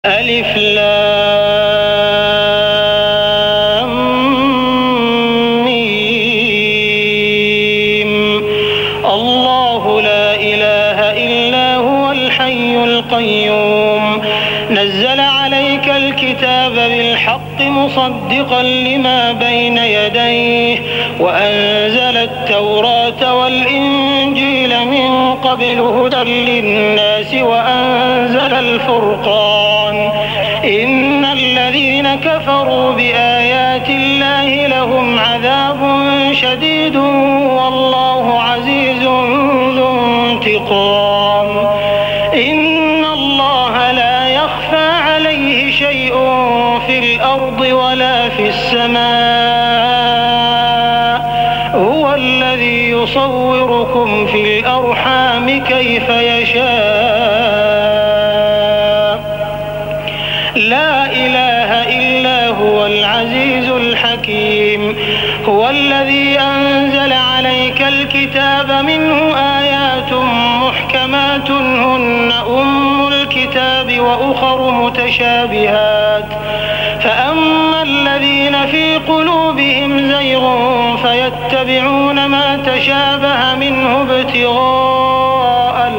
ألف لام ميم. الله لا إله إلا هو الحي القيوم نزل عليك الكتاب بالحق مصدقا لما بين يديه وأنزل التوراة والإنجيل من قبل هدى للناس وأنزل الفرقان إن الذين كفروا بآيات الله لهم عذاب شديد والله عزيز ذو انتقام. إن الله لا يخفى عليه شيء في الأرض ولا في السماء هو الذي يصوركم في الأرحام كيف يشاء لا إله إلا هو العزيز الحكيم. هو الذي أنزل عليك الكتاب منه آيات محكمات هن أم الكتاب وأخر متشابهات فأما الذين في قلوبهم زيغ فيتبعون ما تشابه منه ابتغاء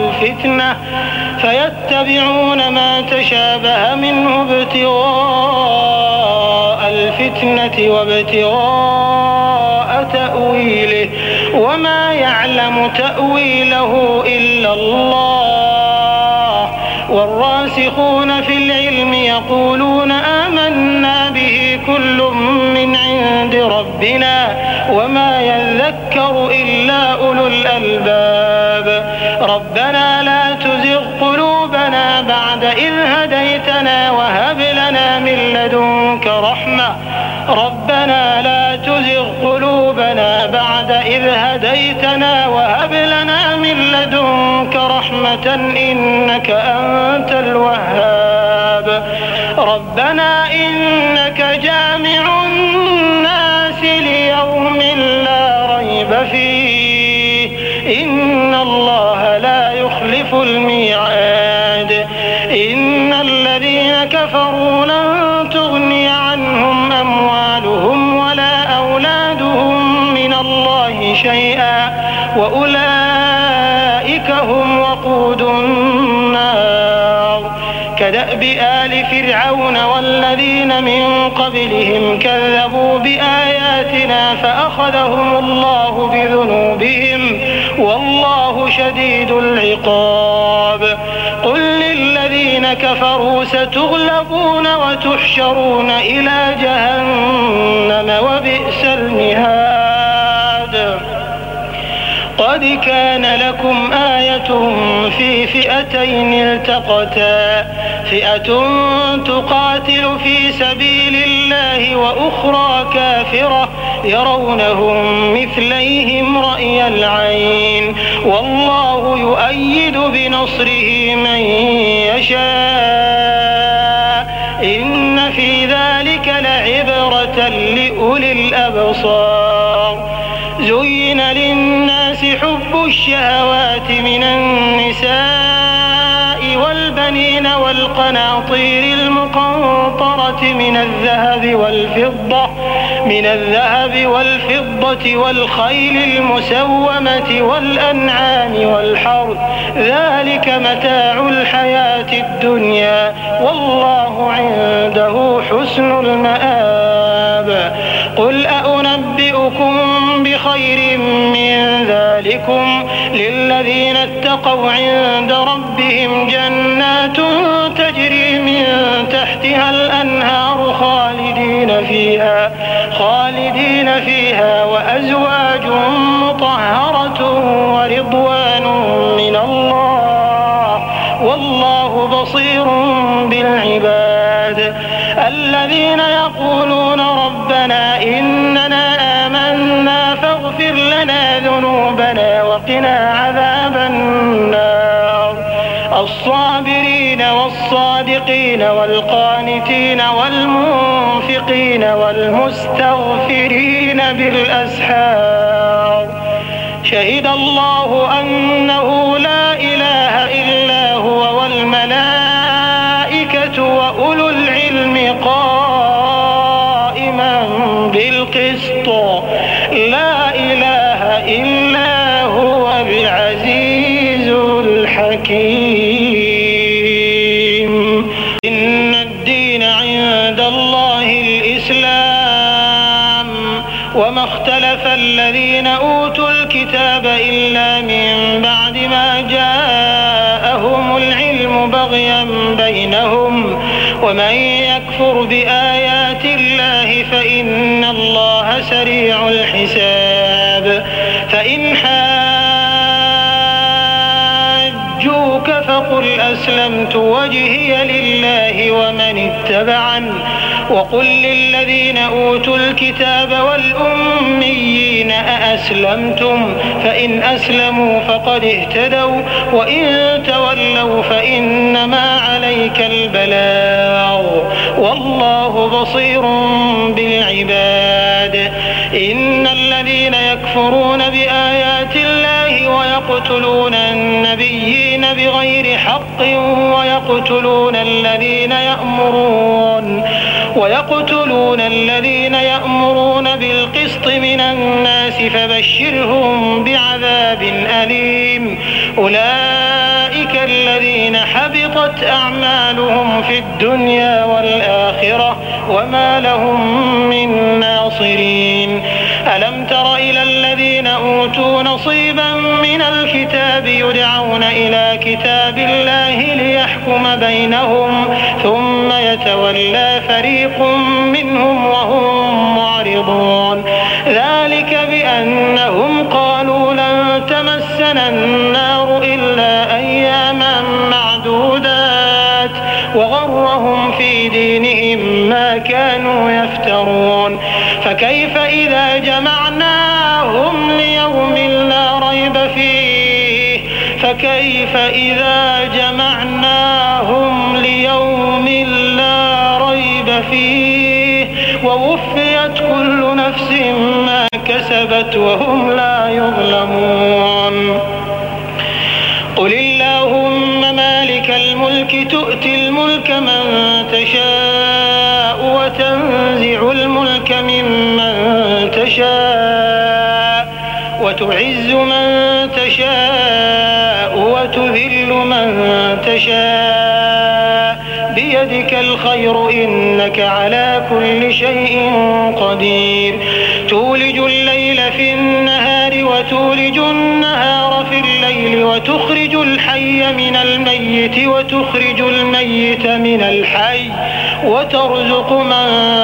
الفتنة وابتغاء تأويله وما يعلم تأويله إلا الله والراسخون في العلم يقولون آمنا به كل من عند ربنا وما يذكر إلا أولو الألباب. ربنا لا تزغ قلوبنا بعد إذ هديتنا وهب لنا من لدنك رحمة ربنا لا تزغ قلوبنا بعد إذ هديتنا وهب لنا من لدنك رحمة إنك أنت الوهاب. ربنا إنك جامع الناس ليوم لا ريب فيه إن الله لا يخلف الميعاد. إن الذين كفروا لن تغني عنهم أموالهم ولا أولادهم من الله شيئا وأولئك هم وقود النار. كدأب آل فرعون والذين من قبلهم كذبوا بآياتنا فأخذهم الله بذنوبهم والله شديد العقاب. قل للذين كفروا ستغلبون وتحشرون إلى جهنم وبئس المهاد. قد كان لكم آية في فئتين التقتا فئة تقاتل في سبيل الله وأخرى كافرة يرونهم مثليهم رأي العين والله يؤيد بنصره من يشاء إن في ذلك لعبرة لأولي الأبصار. زين للناس حب الشهوات من النساء والبنين والقناطير المقنطرة من الذهب والفضة والخيل المسومة والأنعام والحرث ذلك متاع الحياة الدنيا والله عنده حسن المآب. قل أنبئكم بخير من ذلكم للذين اتقوا عند ربهم جنات تجري من تحتها الأنهار خالدين فيها وأزواج مطهرة ورضوان من الله والله بصير بالعباد. الذين يقولون ربنا إننا آمنا فاغفر لنا ذنوبنا وقنا عذاب النار. الصابرين والصادقين والقانتين والمنفقين والمستغفرين بالأسحار. شهد الله أنه لا إله إلا هو والملائكة أولو العلم قائما بالقسط لا إله إلا هو العزيز الحكيم إن الدين عند الله الإسلام وما اختلف الذين أوتوا الكتاب إلا من بعد ما جاءهم العلم بغيا بينهم ومن يكفر بآيات الله فإن الله سريع الحساب فإن حاجوك فقل أسلمت وجهي لله ومن اتبعن وقل للذين أوتوا الكتاب والأميين أأسلمتم فإن أسلموا فقد اهتدوا وإن تولوا فإنما عليك البلاغ والله بصير بالعباد إن الذين يكفرون بآيات الله ويقتلون النبيين بغير حق ويقتلون الذين يأمرون بالقسط من الناس فبشرهم بعذاب أليم أولئك الذين حبطت أعمالهم في الدنيا والآخرة وما لهم من ناصرين ألم تر إلى الذين أوتوا نصيبا من الكتاب يدعون إلى كتاب الله ليحكم بينهم ثم يتولى فريق منهم وهم معرضون ذلك بأنهم قالوا لن تمسنا النار إلا أياما معدودات وغرهم في دينهم ما كانوا يفترون فكيف إذا جمعناهم ليوم لا ريب فيه ووفيت كل نفس ما كسبت وهم لا يظلمون قل اللهم مالك الملك تؤتي الملك من تشاء وتنزع الملك ممن تشاء وتعز من تشاء وتذل من تشاء بيدك الخير إنك على كل شيء قدير تولج الليل في النهار وتولج النهار في الليل وتخرج الحي من الميت وتخرج الميت من الحي وترزق من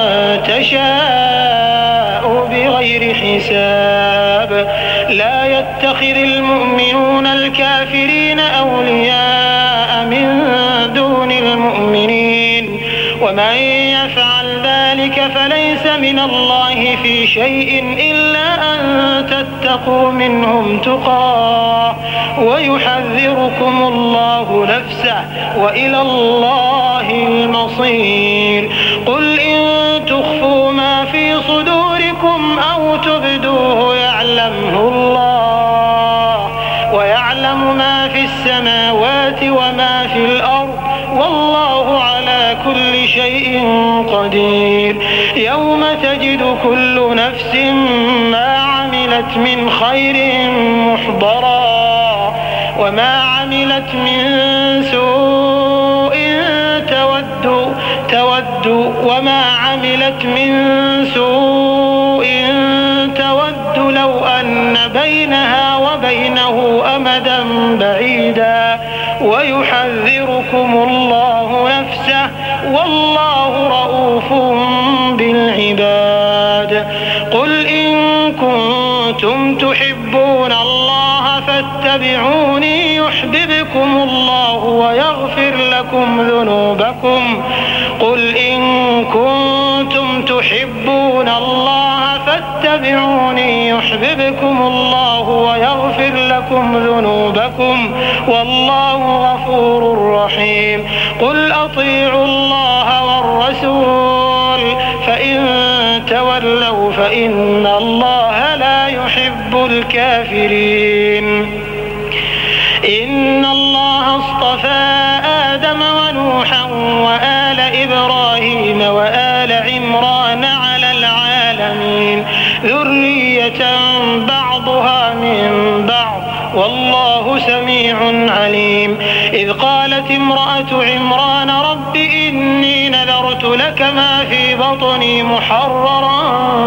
تشاء بغير حساب لا يتخذ المؤمنون الكافرين أولياء من دون المؤمنين ومن يفعل ذلك فليس من الله في شيء إلا أن تتقوا منهم تقاه ويحذركم الله نفسه وإلى الله المصير قل إن تخفوا ما في صدوركم أو تبدوه يعلمه الله ويعلم ما في السماوات وما في الأرض والله على كل شيء قدير يوم تجد كل نفس ما عملت من خير محضرا وما عملت من سوء تود لو أن بينها وبينه أمدا بعيدا ويحذركم الله نفسه والله رؤوف بالعباد قل إن كنتم تحبون الله فاتبعوني يحببكم الله ويغفر لكم ذنوبكم قل إن كنتم تحبون الله فاتبعوني يحببكم الله ويغفر لكم ذنوبكم والله غفور رحيم قل أطيعوا الله والرسول فإن تولوا فإن الله لا يحب الكافرين إن الله اصطفى آدم ونوحا وآل إبراهيم إبراهيم وآل عمران على العالمين ذرية بعضها من بعض والله سميع عليم. إذ قالت امرأة عمران رب إني نذرت لك ما في بطني محررا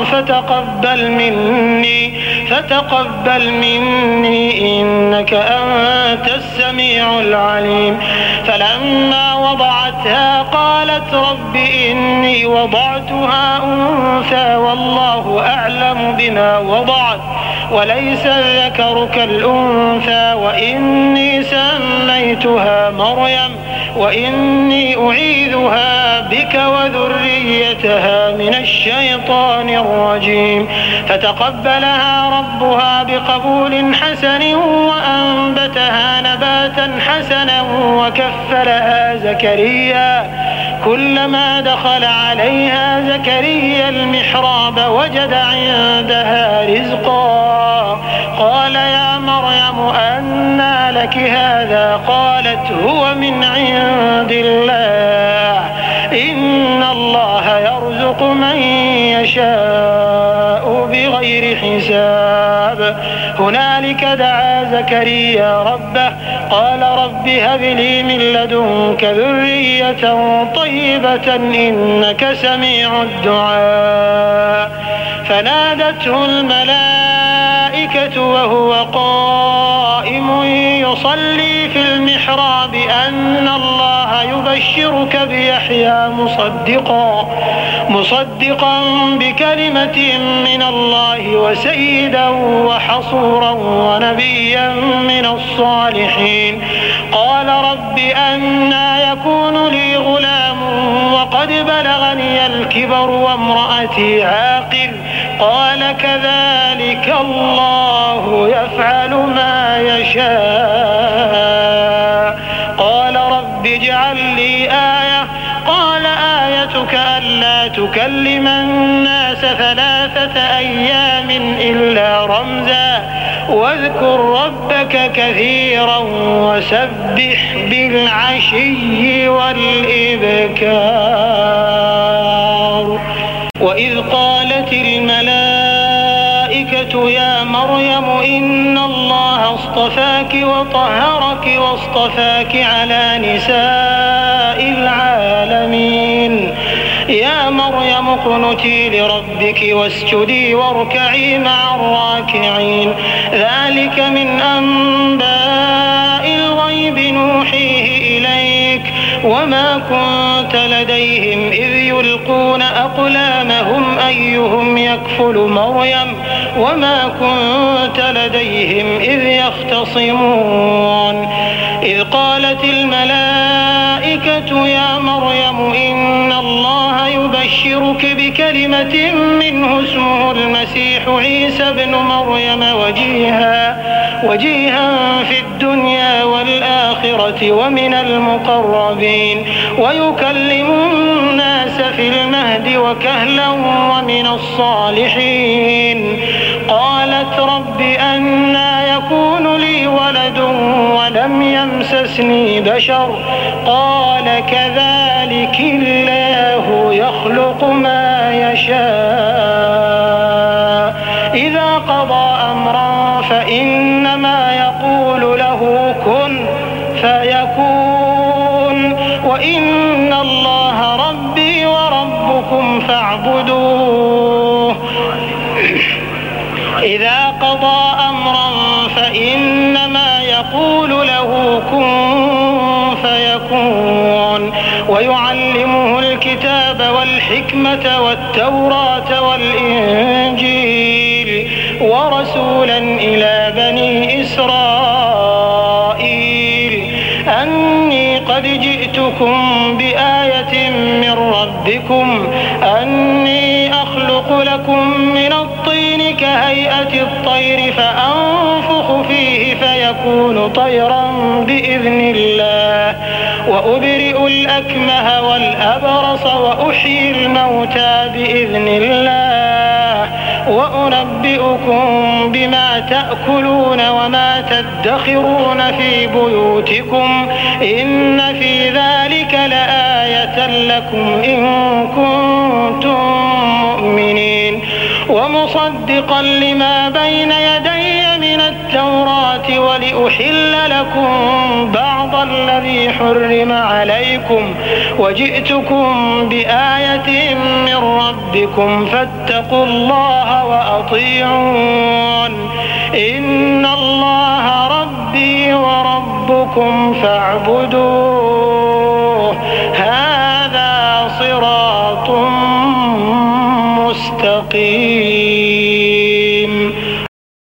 فتقبل مني إنك أنت السميع العليم. فلما وضعتها قالت رب إني وضعتها أنثى والله أعلم بما وضعت وليس الذكر كالأنثى وإني سميتها مريم وإني أعيذها بك وذريتها من الشيطان الرجيم. فتقبلها ربها بقبول حسن وأنبتها نباتا حسنا وكفلها زكريا. كلما دخل عليها زكريا المحراب وجد عندها رزقا قال يا مريم أنى لك هذا؟ قالت هو من عند الله إن الله يرزق من يشاء بغير حساب. هنالك دعا زكريا ربه قال رب هب لي من لدنك ذرية طيبة إنك سميع الدعاء. فنادته الملائكة وهو قائم يصلي في المحراب أن الله يبشرك بيحيى مصدقا بكلمة من الله وسيدا وحصورا ونبيا من الصالحين. قال رب أنى يكون لي غلام وقد بلغني الكبر وامرأتي عاقر؟ قال كذلك الله يفعل ما يشاء. قال رب اجعل لي آية. قال آيتك ألا تكلم الناس 3 أيام إلا رمزا واذكر ربك كثيرا وسبح بالعشي والإبكار. وإذ قالت الملائكة يا مريم إن الله اصطفاك وطهرك واصطفاك على نساء العالمين. يا مريم اقنتي لربك واسجدي واركعي مع الراكعين. ذلك من أنباء الغيب نوحيه إليك وما كنت لديهم إذ يلقون أقلامهم أيهم يكفل مريم وما كنت لديهم إذ يختصمون. إذ قالت الملائكة يا مريم إن الله يبشرك بكلمة منه اسمه المسيح عيسى بن مريم وجيها في الدنيا والآخرة ومن المقربين ويكلم الناس في المهد وكهلا ومن الصالحين. قالت رب أنى يكون لي ولد ولم يمسسني بشر؟ قال كذلك الله يخلق ما يشاء إذا قضى أمرا فإنما يقول له كن فيكون. وإن الله ربي وربكم فاعبدوه. إذا قضى أمرا فإنما يقول له كن فيكون. ويعلمه الكتاب والحكمة والتوراة والإنجيل ورسولا إلى بني إسرائيل أني قد جئتكم بآية من ربكم أني أخلق لكم من الطين كهيئة الطير فأنفخ فيه فيكون طيرا بإذن الله وأبرئ الأكمه والأبرص وأحيي الموتى بإذن الله وأنبئكم بما تأكلون وما تدخرون في بيوتكم إن في ذلك لآية آية لكم إن كنتم مؤمنين ومصدقا لما بين يدي من التوراة ولأحل لكم بعض الذي حرم عليكم وجئتكم بآية من ربكم فاتقوا الله وأطيعون إن الله ربي وربكم فاعبدون.